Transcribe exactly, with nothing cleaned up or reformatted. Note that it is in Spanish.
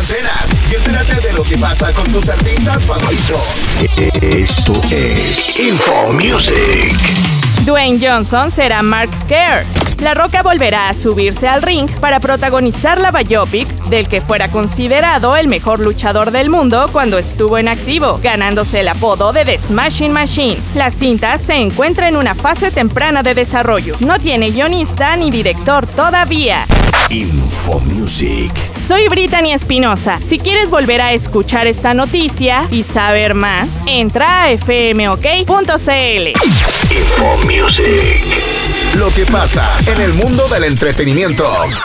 antenas y entérate de lo que pasa con tus artistas favoritos. Esto es Info Music. Dwayne Johnson será Mark Kerr. La Roca volverá a subirse al ring para protagonizar la biopic del que fuera considerado el mejor luchador del mundo cuando estuvo en activo, ganándose el apodo de The Smashing Machine. La cinta se encuentra en una fase temprana de desarrollo. No tiene guionista ni director todavía. Info Music. Soy Brittany Espinosa. Si quieres volver a escuchar esta noticia y saber más, entra a f m o k punto c l. Info Music. Lo que pasa en el mundo del entretenimiento.